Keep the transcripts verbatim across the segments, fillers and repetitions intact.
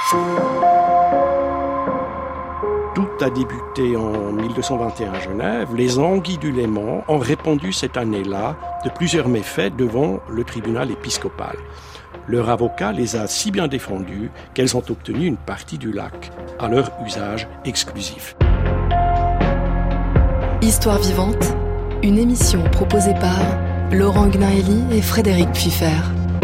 Tout a débuté en mille deux cent vingt et un à Genève. Les Anguilles du Léman ont répondu cette année-là de plusieurs méfaits devant le tribunal épiscopal. Leur avocat les a si bien défendus qu'elles ont obtenu une partie du lac à leur usage exclusif. Histoire vivante, une émission proposée par Laurent Gnaeli et Frédéric Pfiffer.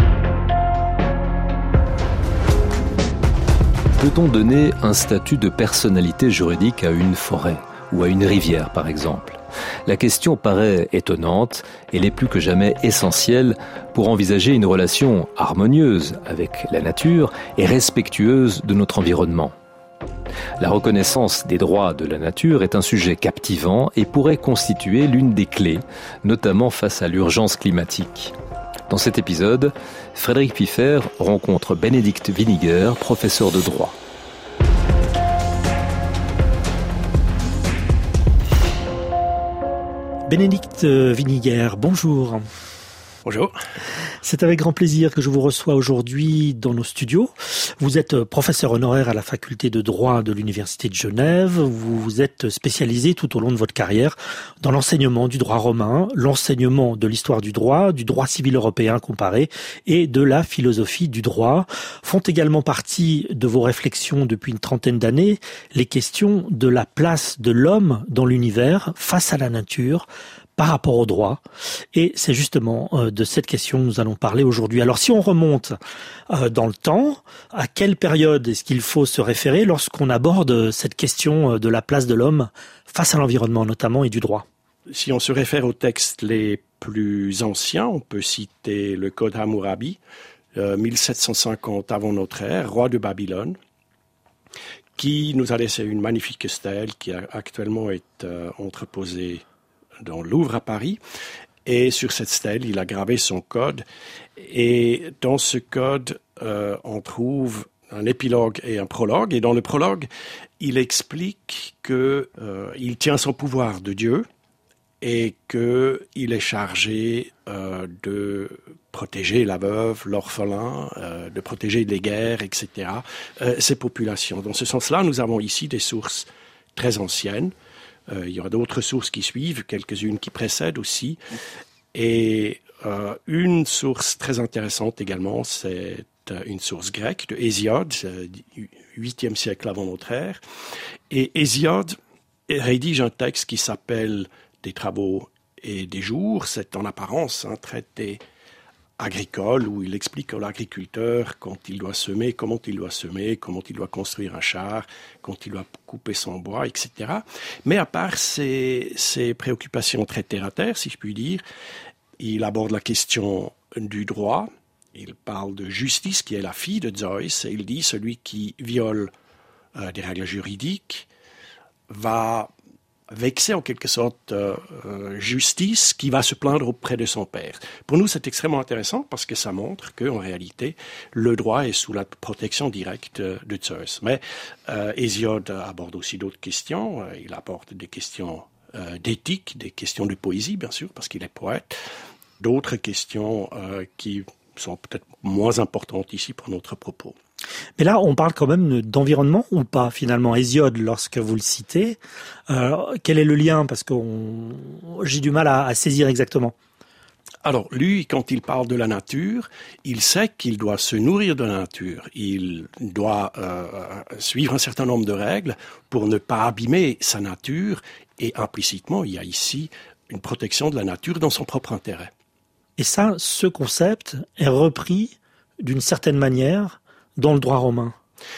Peut-on donner un statut de personnalité juridique à une forêt ou à une rivière, par exemple ? La question paraît étonnante et l'est plus que jamais essentielle pour envisager une relation harmonieuse avec la nature et respectueuse de notre environnement. La reconnaissance des droits de la nature est un sujet captivant et pourrait constituer l'une des clés, notamment face à l'urgence climatique. Dans cet épisode, Frédéric Pfiffer rencontre Bénédicte Winiger, professeur de droit. Bénédicte Winiger, bonjour. Bonjour. C'est avec grand plaisir que je vous reçois aujourd'hui dans nos studios. Vous êtes professeur honoraire à la faculté de droit de l'Université de Genève. Vous vous êtes spécialisé tout au long de votre carrière dans l'enseignement du droit romain, l'enseignement de l'histoire du droit, du droit civil européen comparé et de la philosophie du droit. Font également partie de vos réflexions depuis une trentaine d'années les questions de la place de l'homme dans l'univers face à la nature, par rapport au droit. Et c'est justement euh, de cette question que nous allons parler aujourd'hui. Alors si on remonte euh, dans le temps, à quelle période est-ce qu'il faut se référer lorsqu'on aborde cette question de la place de l'homme face à l'environnement notamment et du droit ? Si on se réfère aux textes les plus anciens, on peut citer le Code Hammurabi, euh, mille sept cent cinquante avant notre ère, roi de Babylone, qui nous a laissé une magnifique stèle qui a, actuellement est euh, entreposée dans le Louvre à Paris, et sur cette stèle, il a gravé son code, et dans ce code, euh, on trouve un épilogue et un prologue, et dans le prologue, il explique que euh, il tient son pouvoir de Dieu, et qu'il est chargé euh, de protéger la veuve, l'orphelin, euh, de protéger les guerres, et cetera, euh, ces populations. Dans ce sens-là, nous avons ici des sources très anciennes. Euh, il y aura d'autres sources qui suivent, quelques-unes qui précèdent aussi. Et euh, une source très intéressante également, c'est euh, une source grecque de Hésiode, euh, huitième siècle avant notre ère. Et Hésiode rédige un texte qui s'appelle « Des travaux et des jours ». C'est en apparence un traité agricole où il explique à l'agriculteur quand il doit semer, comment il doit semer, comment il doit construire un char, quand il doit couper son bois, et cetera. Mais à part ces, ces préoccupations très terre-à-terre, si je puis dire, il aborde la question du droit, il parle de justice qui est la fille de Zeus, et il dit celui qui viole euh, des règles juridiques va vexer en quelque sorte euh, euh, justice qui va se plaindre auprès de son père. Pour nous, c'est extrêmement intéressant parce que ça montre qu'en réalité, le droit est sous la protection directe de Zeus. Mais euh, Hésiode aborde aussi d'autres questions. Il aborde des questions euh, d'éthique, des questions de poésie, bien sûr, parce qu'il est poète. D'autres questions euh, qui sont peut-être moins importantes ici pour notre propos. Mais là, on parle quand même d'environnement ou pas, finalement, Hésiode, lorsque vous le citez. Euh, quel est le lien ? Parce que on... j'ai du mal à, à saisir exactement. Alors, lui, quand il parle de la nature, il sait qu'il doit se nourrir de la nature. Il doit euh, suivre un certain nombre de règles pour ne pas abîmer sa nature. Et implicitement, il y a ici une protection de la nature dans son propre intérêt. Et ça, ce concept est repris d'une certaine manière dans le droit romain.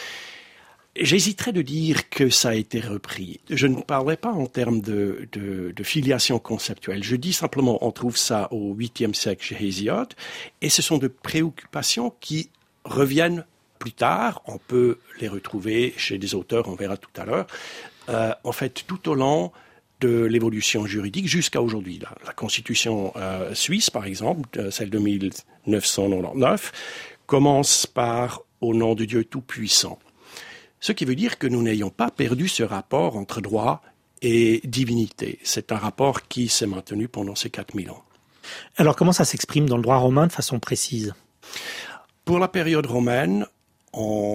J'hésiterais de dire que ça a été repris. Je ne parlerai pas en termes de, de, de filiation conceptuelle. Je dis simplement, on trouve ça au huitième siècle chez Hésiode, et ce sont de préoccupations qui reviennent plus tard. On peut les retrouver chez des auteurs, on verra tout à l'heure. Euh, en fait, tout au long de l'évolution juridique jusqu'à aujourd'hui. La, la Constitution euh, suisse, par exemple, celle de mille neuf cent quatre-vingt-dix-neuf, commence par « Au nom de Dieu Tout-Puissant ». Ce qui veut dire que nous n'ayons pas perdu ce rapport entre droit et divinité. C'est un rapport qui s'est maintenu pendant ces quatre mille ans. Alors comment ça s'exprime dans le droit romain de façon précise ? Pour la période romaine, on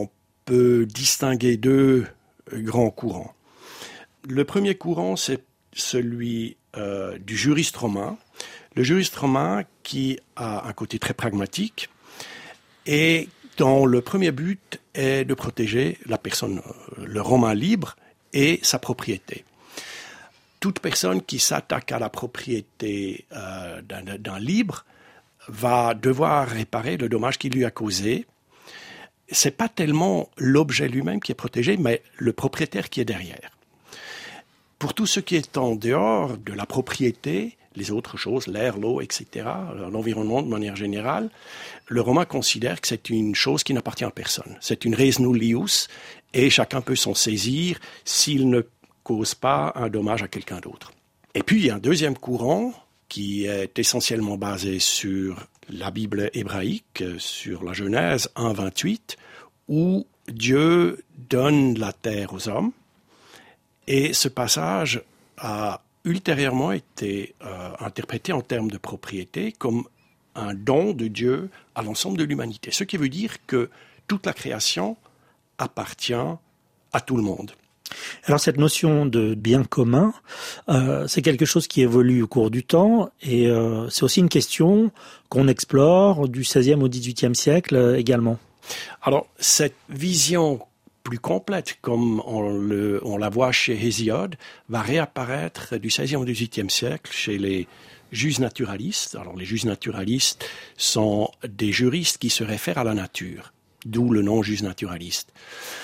peut distinguer deux grands courants. Le premier courant, c'est celui euh, du juriste romain. Le juriste romain qui a un côté très pragmatique et dont le premier but est de protéger la personne, le romain libre et sa propriété. Toute personne qui s'attaque à la propriété euh, d'un, d'un libre va devoir réparer le dommage qu'il lui a causé. C'est pas tellement l'objet lui-même qui est protégé, mais le propriétaire qui est derrière. Pour tout ce qui est en dehors de la propriété, les autres choses, l'air, l'eau, et cetera, l'environnement de manière générale, le romain considère que c'est une chose qui n'appartient à personne. C'est une res nullius et chacun peut s'en saisir s'il ne cause pas un dommage à quelqu'un d'autre. Et puis il y a un deuxième courant qui est essentiellement basé sur la Bible hébraïque, sur la Genèse un vingt-huit, où Dieu donne la terre aux hommes. Et ce passage a ultérieurement été euh, interprété en termes de propriété comme un don de Dieu à l'ensemble de l'humanité. Ce qui veut dire que toute la création appartient à tout le monde. Alors cette notion de bien commun, euh, c'est quelque chose qui évolue au cours du temps et euh, c'est aussi une question qu'on explore du seizième au dix-huitième siècle euh, également. Alors cette vision plus complète, comme on, le, on la voit chez Hésiode, va réapparaître du seizième au dix-huitième siècle chez les jus naturalistes. Alors les jus naturalistes sont des juristes qui se réfèrent à la nature, d'où le nom jus naturaliste.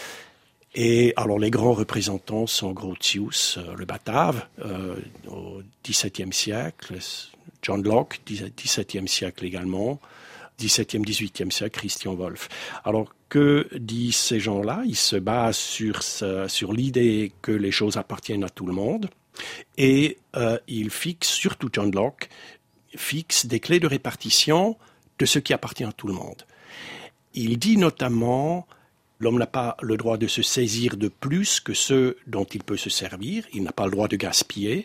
Et alors les grands représentants sont Grotius, euh, le Batave, euh, au dix-septième siècle, John Locke, dix-septième siècle également, dix-septième, dix-huitième siècle, Christian Wolff. Alors que disent ces gens-là? Ils se basent sur, ce, sur l'idée que les choses appartiennent à tout le monde et euh, ils fixent, surtout John Locke, fixe des clés de répartition de ce qui appartient à tout le monde. Il dit notamment... L'homme n'a pas le droit de se saisir de plus que ceux dont il peut se servir. Il n'a pas le droit de gaspiller.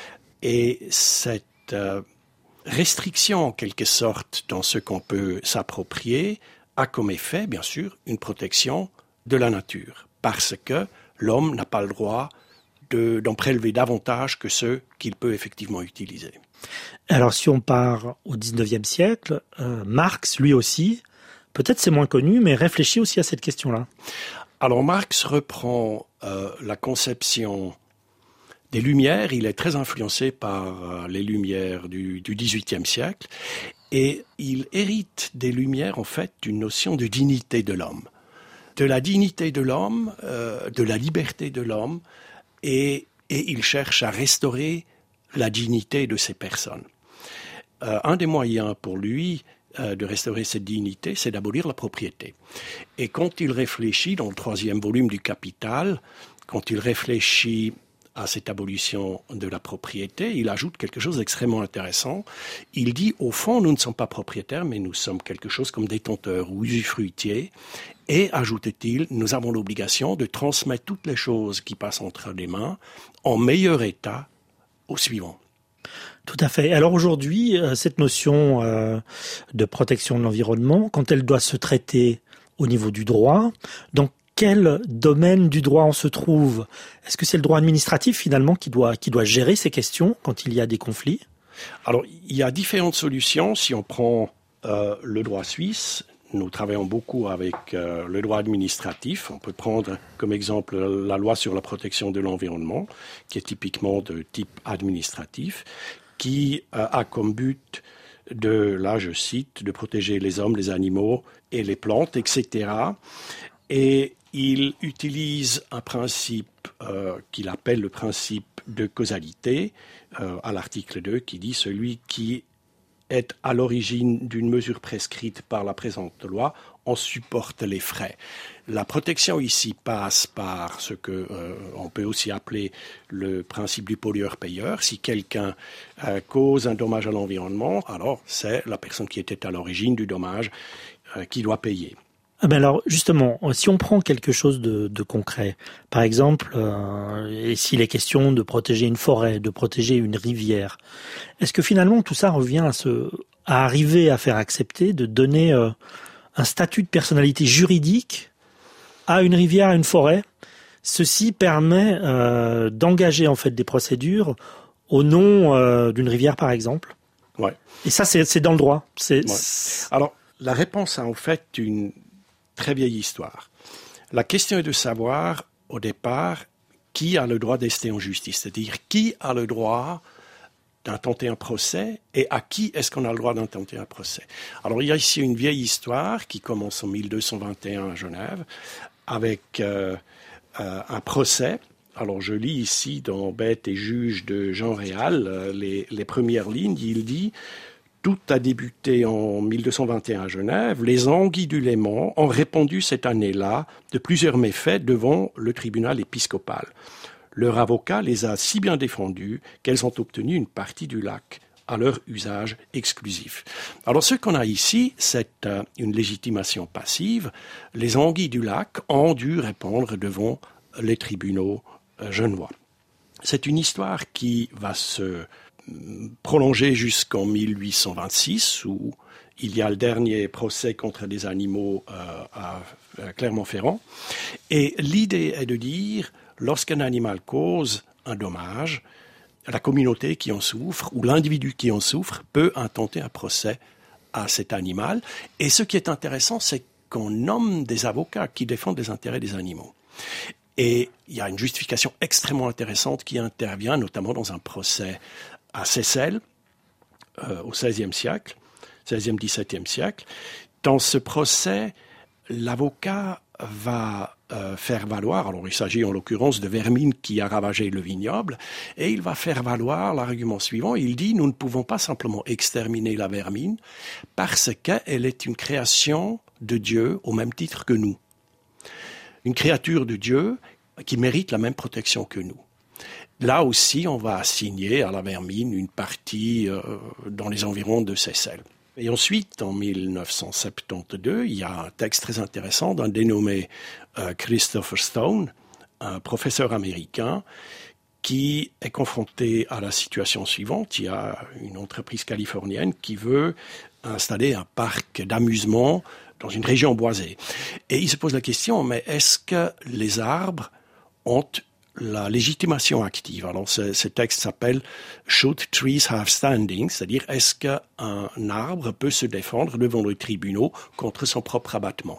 Et cette euh, restriction, en quelque sorte, dans ce qu'on peut s'approprier, a comme effet, bien sûr, une protection de la nature. Parce que l'homme n'a pas le droit de, d'en prélever davantage que ceux qu'il peut effectivement utiliser. Alors, si on part au dix-neuvième siècle, euh, Marx, lui aussi... Peut-être c'est moins connu, mais réfléchis aussi à cette question-là. Alors Marx reprend euh, la conception des Lumières. Il est très influencé par euh, les Lumières du, du dix-huitième siècle. Et il hérite des Lumières, en fait, d'une notion de dignité de l'homme. De la dignité de l'homme, euh, de la liberté de l'homme. Et, et il cherche à restaurer la dignité de ces personnes. Euh, un des moyens pour lui... de restaurer cette dignité, c'est d'abolir la propriété. Et quand il réfléchit, dans le troisième volume du Capital, quand il réfléchit à cette abolition de la propriété, il ajoute quelque chose d'extrêmement intéressant. Il dit, au fond, nous ne sommes pas propriétaires, mais nous sommes quelque chose comme détenteurs ou usufruitiers. Et, ajoute-t-il, nous avons l'obligation de transmettre toutes les choses qui passent entre les mains en meilleur état au suivant. Tout à fait. Alors aujourd'hui, cette notion euh, de protection de l'environnement, quand elle doit se traiter au niveau du droit, dans quel domaine du droit on se trouve? Est-ce que c'est le droit administratif finalement qui doit, qui doit gérer ces questions quand il y a des conflits? Alors, il y a différentes solutions. Si on prend euh, le droit suisse, nous travaillons beaucoup avec euh, le droit administratif. On peut prendre comme exemple la loi sur la protection de l'environnement, qui est typiquement de type administratif, qui euh, a comme but de, là je cite, de protéger les hommes, les animaux et les plantes, et cetera. Et il utilise un principe euh, qu'il appelle le principe de causalité, euh, à l'article deux, qui dit « Celui qui est à l'origine d'une mesure prescrite par la présente loi en supporte les frais ». La protection ici passe par ce que euh, on peut aussi appeler le principe du pollueur-payeur. Si quelqu'un euh, cause un dommage à l'environnement, alors c'est la personne qui était à l'origine du dommage euh, qui doit payer. Ah ben alors justement, si on prend quelque chose de, de concret, par exemple, euh, et s'il est question de protéger une forêt, de protéger une rivière, est-ce que finalement tout ça revient à, se, à arriver à faire accepter, de donner euh, un statut de personnalité juridique à une rivière, à une forêt. Ceci permet euh, d'engager en fait des procédures au nom euh, d'une rivière, par exemple. Ouais. Et ça, c'est, c'est dans le droit. C'est, ouais. c'est... Alors, la réponse a en fait une très vieille histoire. La question est de savoir, au départ, qui a le droit d'ester en justice, c'est-à-dire qui a le droit d'intenter un procès et à qui est-ce qu'on a le droit d'intenter un procès. Alors, il y a ici une vieille histoire qui commence en mille deux cent vingt et un à Genève avec euh, euh, un procès. Alors, je lis ici dans Bête et juge de Jean Réal euh, les, les premières lignes. Il dit « Tout a débuté en mille deux cent vingt et un à Genève. Les Anguilles du Léman ont répondu cette année-là de plusieurs méfaits devant le tribunal épiscopal. Leur avocat les a si bien défendus qu'elles ont obtenu une partie du lac à leur usage exclusif. » Alors ce qu'on a ici, c'est euh, une légitimation passive. Les Anguilles du lac ont dû répondre devant les tribunaux euh, genevois. C'est une histoire qui va se prolonger jusqu'en mille huit cent vingt-six, où il y a le dernier procès contre des animaux euh, à, à Clermont-Ferrand. Et l'idée est de dire, lorsqu'un animal cause un dommage, la communauté qui en souffre ou l'individu qui en souffre peut intenter un procès à cet animal. Et ce qui est intéressant, c'est qu'on nomme des avocats qui défendent les intérêts des animaux. Et il y a une justification extrêmement intéressante qui intervient, notamment dans un procès à Seyssel, euh, au seizième siècle, seizième dix-septième siècle. Dans ce procès, l'avocat va euh, faire valoir, alors il s'agit en l'occurrence de vermine qui a ravagé le vignoble, et il va faire valoir l'argument suivant. Il dit, nous ne pouvons pas simplement exterminer la vermine parce qu'elle est une création de Dieu au même titre que nous. Une créature de Dieu qui mérite la même protection que nous. Là aussi, on va assigner à la vermine une partie euh, dans les environs de Seyssel. Et ensuite, en mille neuf cent soixante-douze, il y a un texte très intéressant d'un dénommé euh, Christopher Stone, un professeur américain, qui est confronté à la situation suivante. Il y a une entreprise californienne qui veut installer un parc d'amusement dans une région boisée. Et il se pose la question, mais est-ce que les arbres ont la légitimation active? Alors, ce, ce texte s'appelle « Should trees have standing ?» c'est-à-dire, est-ce qu'un arbre peut se défendre devant les tribunaux contre son propre abattement?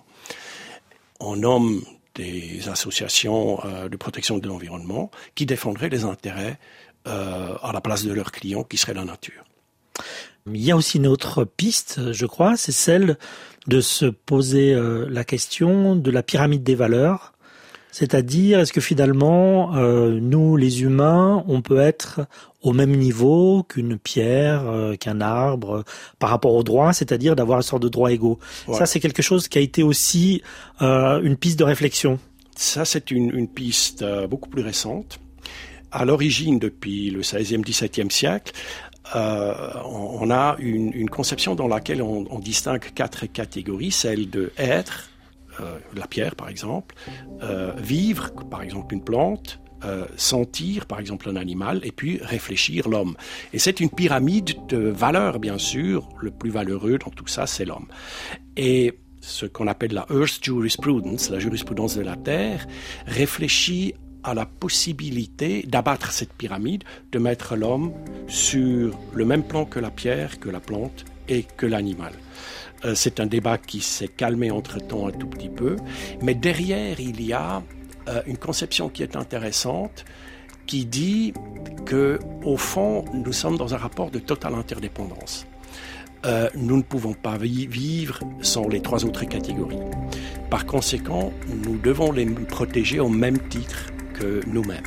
On nomme des associations euh, de protection de l'environnement qui défendraient les intérêts euh, à la place de leurs clients, qui seraient la nature. Il y a aussi une autre piste, je crois, c'est celle de se poser euh, la question de la pyramide des valeurs. C'est-à-dire, est-ce que finalement, euh, nous, les humains, on peut être au même niveau qu'une pierre, euh, qu'un arbre, euh, par rapport au droit, c'est-à-dire d'avoir une sorte de droits égaux. Ouais. Ça, c'est quelque chose qui a été aussi euh, une piste de réflexion. Ça, c'est une, une piste euh, beaucoup plus récente. À l'origine, depuis le seizième, dix-septième siècle, euh, on, on a une, une conception dans laquelle on, on distingue quatre catégories, celle de être, Euh, la pierre par exemple, euh, vivre par exemple une plante, euh, sentir par exemple un animal et puis réfléchir l'homme. Et c'est une pyramide de valeurs bien sûr, le plus valeureux dans tout ça c'est l'homme. Et ce qu'on appelle la Earth Jurisprudence, la jurisprudence de la Terre, réfléchit à la possibilité d'abattre cette pyramide, de mettre l'homme sur le même plan que la pierre, que la plante et que l'animal. C'est un débat qui s'est calmé entre-temps un tout petit peu, mais derrière, il y a euh, une conception qui est intéressante, qui dit que, au fond, nous sommes dans un rapport de totale interdépendance. Euh, nous ne pouvons pas vivre sans les trois autres catégories. Par conséquent, nous devons les protéger au même titre que nous-mêmes.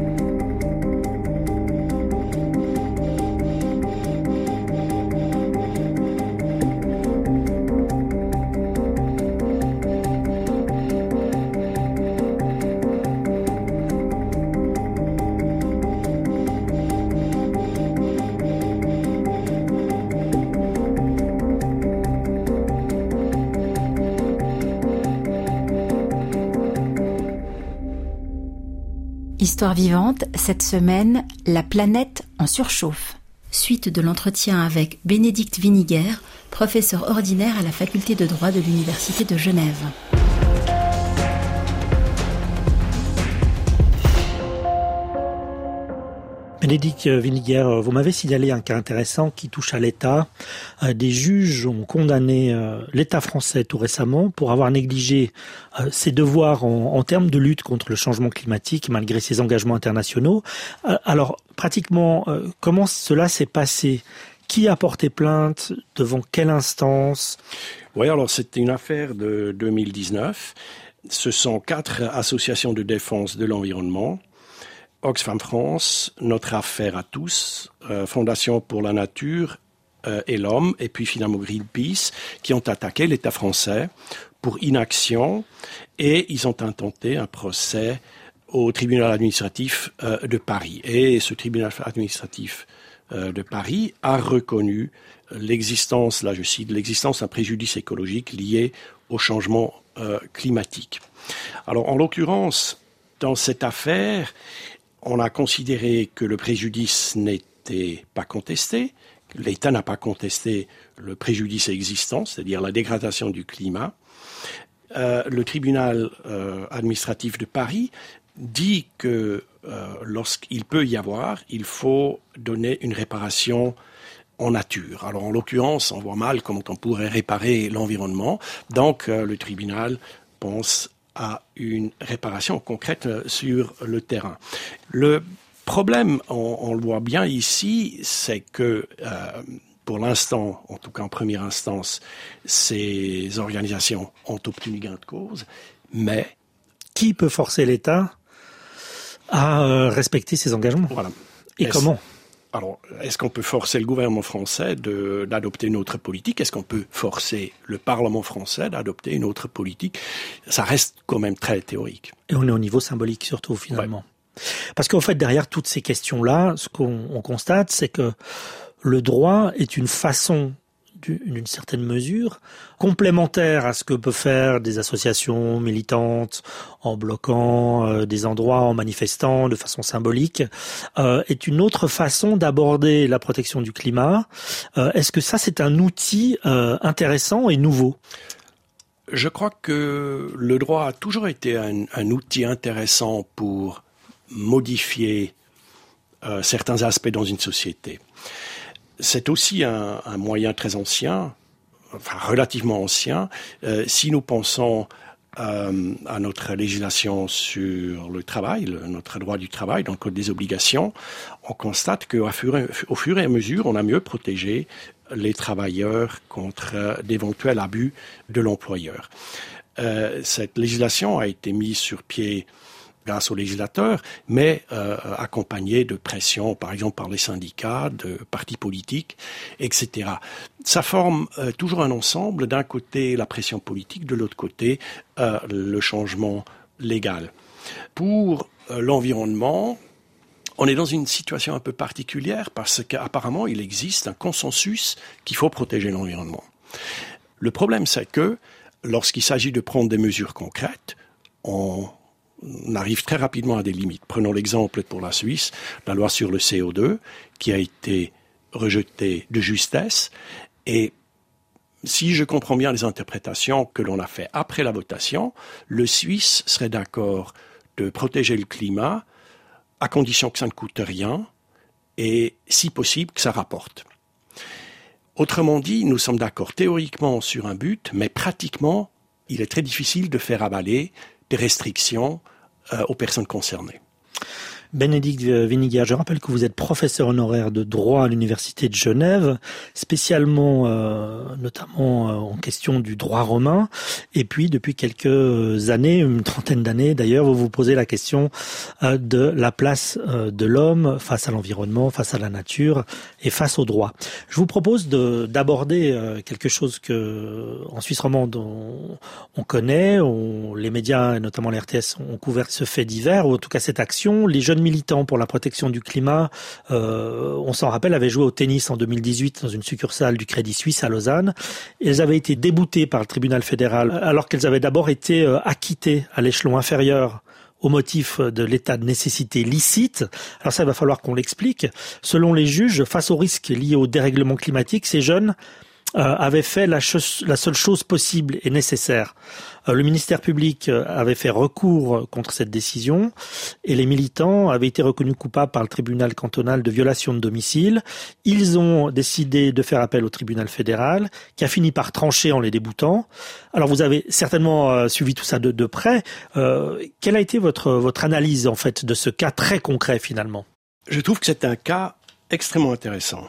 Histoire vivante, cette semaine, la planète en surchauffe. Suite de l'entretien avec Bénédicte Winiger, professeur ordinaire à la faculté de droit de l'Université de Genève. Bénédicte Winiger, vous m'avez signalé un cas intéressant qui touche à l'État. Des juges ont condamné l'État français tout récemment pour avoir négligé ses devoirs en, en termes de lutte contre le changement climatique malgré ses engagements internationaux. Alors, pratiquement, comment cela s'est passé ? Qui a porté plainte ? Devant quelle instance ? Oui, alors c'était une affaire de deux mille dix-neuf. Ce sont quatre associations de défense de l'environnement. Oxfam France, Notre Affaire à tous, euh, Fondation pour la Nature euh, et l'Homme, et puis finalement Greenpeace, qui ont attaqué l'État français pour inaction, et ils ont intenté un procès au tribunal administratif euh, de Paris. Et ce tribunal administratif euh, de Paris a reconnu l'existence, là je cite, l'existence d'un préjudice écologique lié au changement euh, climatique. Alors en l'occurrence, dans cette affaire, on a considéré que le préjudice n'était pas contesté, l'État n'a pas contesté le préjudice existant, c'est-à-dire la dégradation du climat. Euh, le tribunal euh, administratif de Paris dit que euh, lorsqu'il peut y avoir, il faut donner une réparation en nature. Alors en l'occurrence, on voit mal comment on pourrait réparer l'environnement, donc euh, le tribunal pense à une réparation concrète sur le terrain. Le problème, on, on le voit bien ici, c'est que euh, pour l'instant, en tout cas en première instance, ces organisations ont obtenu gain de cause, mais... Qui peut forcer l'État à euh, respecter ses engagements ? Voilà. Et Est-ce, comment ? Alors, est-ce qu'on peut forcer le gouvernement français de, d'adopter une autre politique ? Est-ce qu'on peut forcer le Parlement français d'adopter une autre politique ? Ça reste quand même très théorique. Et on est au niveau symbolique surtout, finalement. Ouais. Parce qu'en fait, derrière toutes ces questions-là, ce qu'on on constate, c'est que le droit est une façon, d'une certaine mesure, complémentaire à ce que peuvent faire des associations militantes en bloquant euh, des endroits, en manifestant de façon symbolique, euh, est une autre façon d'aborder la protection du climat. Euh, est-ce que ça, c'est un outil euh, intéressant et nouveau ? Je crois que le droit a toujours été un, un outil intéressant pour modifier euh, certains aspects dans une société. C'est aussi un, un moyen très ancien, enfin relativement ancien. Euh, si nous pensons euh, à notre législation sur le travail, le, notre droit du travail, dans le code des obligations, on constate qu'au fur et, au fur et à mesure, on a mieux protégé les travailleurs contre d'éventuels abus de l'employeur. Euh, cette législation a été mise sur pied grâce aux législateurs, mais euh, accompagnée de pression, par exemple par les syndicats, de partis politiques, et cetera. Ça forme euh, toujours un ensemble, d'un côté la pression politique, de l'autre côté euh, le changement légal. Pour euh, l'environnement, on est dans une situation un peu particulière parce qu'apparemment il existe un consensus qu'il faut protéger l'environnement. Le problème, c'est que lorsqu'il s'agit de prendre des mesures concrètes, on On arrive très rapidement à des limites. Prenons l'exemple pour la Suisse, la loi sur le C O deux, qui a été rejetée de justesse. Et si je comprends bien les interprétations que l'on a fait après la votation, le Suisse serait d'accord de protéger le climat à condition que ça ne coûte rien et, si possible, que ça rapporte. Autrement dit, nous sommes d'accord théoriquement sur un but, mais pratiquement, il est très difficile de faire avaler des restrictions euh, aux personnes concernées. Bénédicte Winiger, je rappelle que vous êtes professeur honoraire de droit à l'Université de Genève, spécialement euh, notamment euh, en question du droit romain. Et puis, depuis quelques années, une trentaine d'années d'ailleurs, vous vous posez la question euh, de la place euh, de l'homme face à l'environnement, face à la nature et face au droit. Je vous propose de, d'aborder euh, quelque chose que, en Suisse romande, on, on connaît, on, les médias, et notamment la R T S, ont couvert ce fait divers, ou en tout cas cette action. Les jeunes militants pour la protection du climat, euh, on s'en rappelle, avaient joué au tennis en deux mille dix-huit dans une succursale du Crédit Suisse à Lausanne. Elles avaient été déboutées par le tribunal fédéral alors qu'elles avaient d'abord été euh, acquittées à l'échelon inférieur au motif de l'état de nécessité licite. Alors ça, il va falloir qu'on l'explique. Selon les juges, face aux risques liés au dérèglement climatique, ces jeunes euh, avait fait la, cho- la seule chose possible et nécessaire. Euh, le ministère public avait fait recours contre cette décision et les militants avaient été reconnus coupables par le tribunal cantonal de violation de domicile. Ils ont décidé de faire appel au tribunal fédéral qui a fini par trancher en les déboutant. Alors vous avez certainement euh, suivi tout ça de, de près. Euh, quelle a été votre, votre analyse en fait de ce cas très concret finalement ? Je trouve que c'est un cas extrêmement intéressant.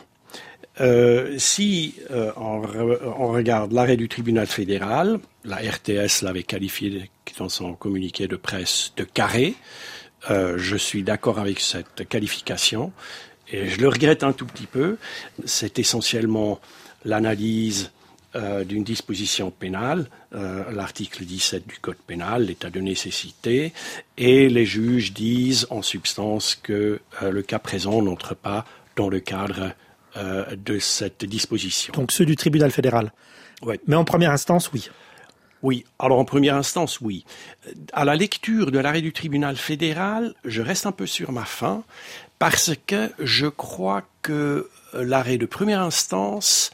Euh, si euh, on, re, on regarde l'arrêt du tribunal fédéral, la R T S l'avait qualifié dans son communiqué de presse de carré. Euh, je suis d'accord avec cette qualification et je le regrette un tout petit peu. C'est essentiellement l'analyse euh, d'une disposition pénale, euh, l'article dix-sept du Code pénal, l'état de nécessité, et les juges disent en substance que euh, le cas présent n'entre pas dans le cadre euh, de cette disposition. Donc ceux du tribunal fédéral. Ouais. Mais en première instance, oui. Oui, alors en première instance, oui. À la lecture de l'arrêt du tribunal fédéral, je reste un peu sur ma faim parce que je crois que l'arrêt de première instance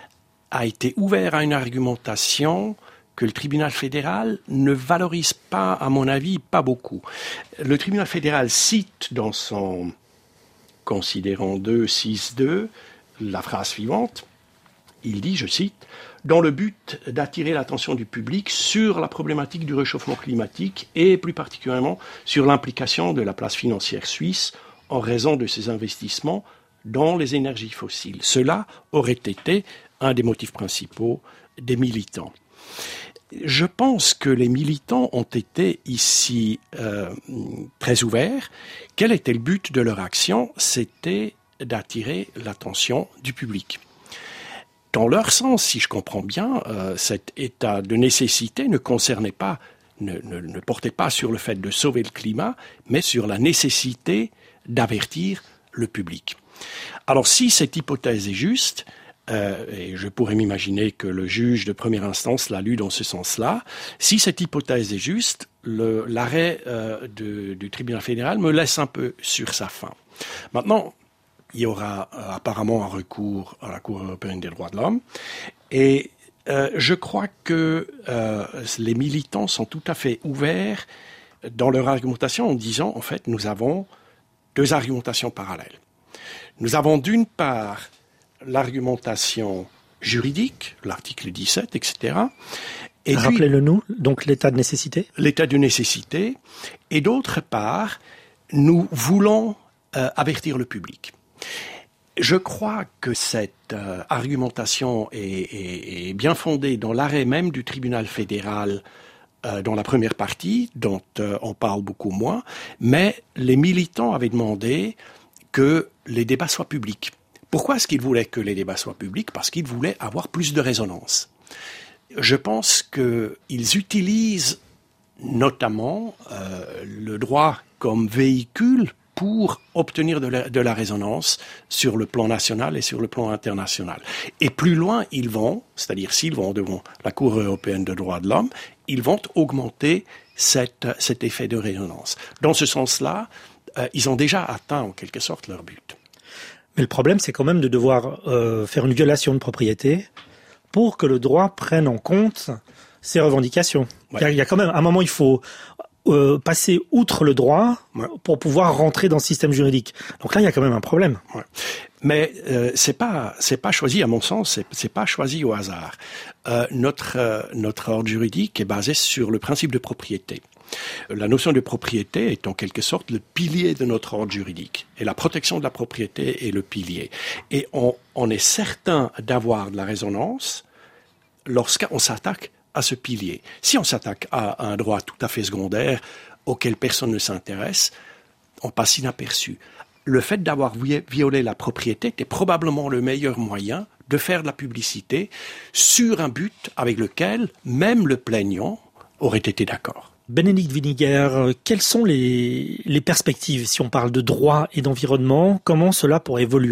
a été ouvert à une argumentation que le tribunal fédéral ne valorise pas, à mon avis, pas beaucoup. Le tribunal fédéral cite dans son considérant deux six deux la phrase suivante. Il dit, je cite, « Dans le but d'attirer l'attention du public sur la problématique du réchauffement climatique et plus particulièrement sur l'implication de la place financière suisse en raison de ses investissements dans les énergies fossiles. » Cela aurait été un des motifs principaux des militants. Je pense que les militants ont été ici euh, très ouverts. Quel était le but de leur action ? C'était d'attirer l'attention du public. Dans leur sens, si je comprends bien, euh, cet état de nécessité ne concernait pas, ne, ne, ne portait pas sur le fait de sauver le climat, mais sur la nécessité d'avertir le public. Alors si cette hypothèse est juste, euh, et je pourrais m'imaginer que le juge de première instance l'a lu dans ce sens-là, si cette hypothèse est juste, le, l'arrêt euh, de, du tribunal fédéral me laisse un peu sur sa faim. Maintenant, il y aura euh, apparemment un recours à la Cour européenne des droits de l'homme. Et euh, je crois que euh, les militants sont tout à fait ouverts dans leur argumentation en disant, en fait, nous avons deux argumentations parallèles. Nous avons d'une part l'argumentation juridique, l'article dix-sept, et cetera. Et rappelez-le nous, donc l'état de nécessité. L'état de nécessité. Et d'autre part, nous voulons euh, avertir le public. Je crois que cette euh, argumentation est, est, est bien fondée dans l'arrêt même du tribunal fédéral euh, dans la première partie, dont euh, on parle beaucoup moins, mais les militants avaient demandé que les débats soient publics. Pourquoi est-ce qu'ils voulaient que les débats soient publics ? Parce qu'ils voulaient avoir plus de résonance. Je pense qu'ils utilisent notamment euh, le droit comme véhicule pour obtenir de la, de la résonance sur le plan national et sur le plan international. Et plus loin ils vont, c'est-à-dire s'ils vont devant la Cour européenne des droits de l'homme, ils vont augmenter cette, cet effet de résonance. Dans ce sens-là, euh, ils ont déjà atteint en quelque sorte leur but. Mais le problème, c'est quand même de devoir euh, faire une violation de propriété pour que le droit prenne en compte ces revendications. Ouais. Il, y a, il y a quand même, à un moment, il faut euh, passer outre le droit ouais. pour pouvoir rentrer dans le système juridique. Donc là, il y a quand même un problème. Ouais. Mais euh, c'est pas, c'est pas choisi, à mon sens, c'est, c'est pas choisi au hasard. Euh, notre, euh, notre ordre juridique est basé sur le principe de propriété. La notion de propriété est en quelque sorte le pilier de notre ordre juridique. Et la protection de la propriété est le pilier. Et on, on est certain d'avoir de la résonance lorsqu'on s'attaque à ce pilier. Si on s'attaque à un droit tout à fait secondaire auquel personne ne s'intéresse, on passe inaperçu. Le fait d'avoir violé la propriété était probablement le meilleur moyen de faire de la publicité sur un but avec lequel même le plaignant aurait été d'accord. Bénédicte Winiger, quelles sont les, les perspectives si on parle de droit et d'environnement ? Comment cela pourrait évoluer ?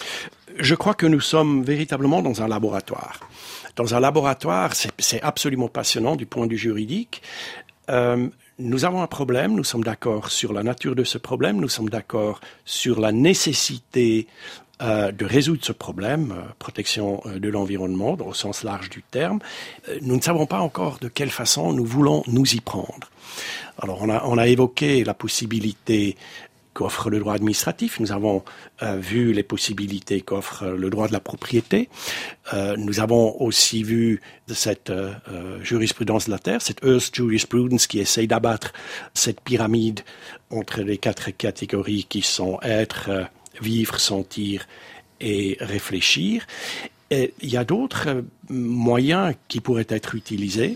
Je crois que nous sommes véritablement dans un laboratoire. Dans un laboratoire, c'est, c'est absolument passionnant du point de vue juridique. Euh, nous avons un problème, nous sommes d'accord sur la nature de ce problème, nous sommes d'accord sur la nécessité euh, de résoudre ce problème, euh, protection de l'environnement au sens large du terme. Euh, nous ne savons pas encore de quelle façon nous voulons nous y prendre. Alors on a, on a évoqué la possibilité qu'offre le droit administratif. Nous avons euh, vu les possibilités qu'offre le droit de la propriété. Euh, nous avons aussi vu cette euh, jurisprudence de la terre, cette Earth Jurisprudence qui essaye d'abattre cette pyramide entre les quatre catégories qui sont être, euh, vivre, sentir et réfléchir. Et il y a d'autres euh, moyens qui pourraient être utilisés.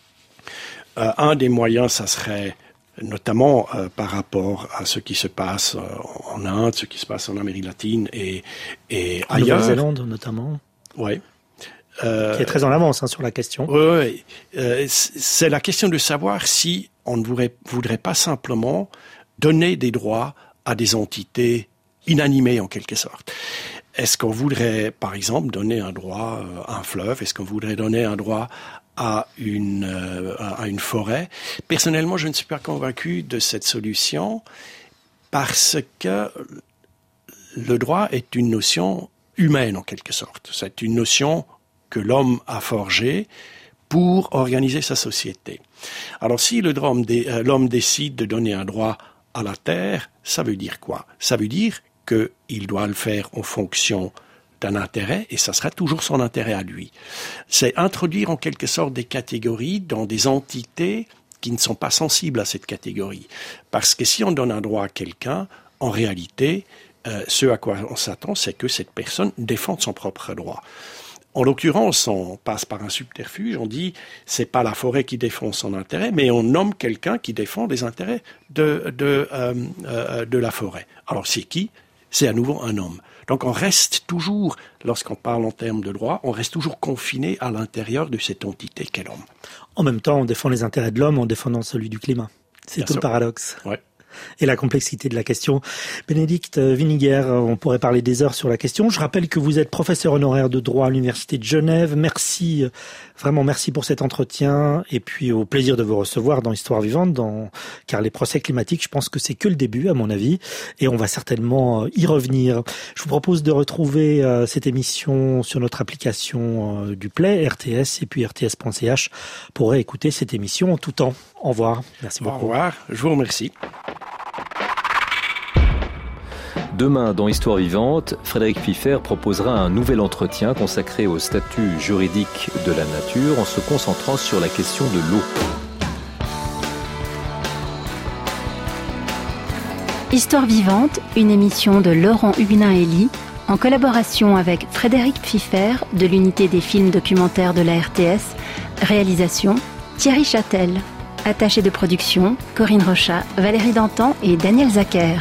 Euh, un des moyens, ça serait notamment euh, par rapport à ce qui se passe euh, en Inde, ce qui se passe en Amérique latine et, et en ailleurs. En Nouvelle-Zélande notamment. Oui. Euh, qui est très en avance hein, sur la question. Oui, oui. Euh, c'est la question de savoir si on ne voudrait, voudrait pas simplement donner des droits à des entités inanimées en quelque sorte. Est-ce qu'on voudrait, par exemple, donner un droit à un fleuve? Est-ce qu'on voudrait donner un droit à une, euh, à une forêt? Personnellement, je ne suis pas convaincu de cette solution parce que le droit est une notion humaine en quelque sorte. C'est une notion que l'homme a forgée pour organiser sa société. Alors si le droit, euh, l'homme décide de donner un droit à la terre, ça veut dire quoi? Ça veut dire qu'il doit le faire en fonction d'un intérêt, et ça sera toujours son intérêt à lui. C'est introduire en quelque sorte des catégories dans des entités qui ne sont pas sensibles à cette catégorie. Parce que si on donne un droit à quelqu'un, en réalité, euh, ce à quoi on s'attend, c'est que cette personne défende son propre droit. En l'occurrence, on passe par un subterfuge, on dit c'est pas la forêt qui défend son intérêt, mais on nomme quelqu'un qui défend les intérêts de, de, euh, euh, de la forêt. Alors c'est qui? C'est à nouveau un homme. Donc on reste toujours, lorsqu'on parle en termes de droit, on reste toujours confiné à l'intérieur de cette entité qu'est l'homme. En même temps, on défend les intérêts de l'homme en défendant celui du climat. C'est tout le paradoxe. Ouais. Et la complexité de la question. Bénédicte Winiger, on pourrait parler des heures sur la question. Je rappelle que vous êtes professeur honoraire de droit à l'Université de Genève. Merci, vraiment merci pour cet entretien. Et puis au plaisir de vous recevoir dans Histoire vivante, dans... car les procès climatiques, je pense que c'est que le début, à mon avis. Et on va certainement y revenir. Je vous propose de retrouver euh, cette émission sur notre application euh, du Play, R T S, et puis R T S point C H pour écouter cette émission en tout temps. Au revoir. Merci beaucoup. Au revoir. Je vous remercie. Demain, dans Histoire vivante, Frédéric Pfiffer proposera un nouvel entretien consacré au statut juridique de la nature en se concentrant sur la question de l'eau. Histoire vivante, une émission de Laurent Huguenin-Hélie en collaboration avec Frédéric Pfiffer de l'unité des films documentaires de la R T S. Réalisation Thierry Châtel. Attaché de production Corinne Rochat, Valérie Dantan et Daniel Zacher.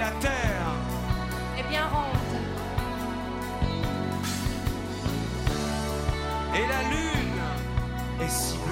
la terre est bien ronde. Et la lune est si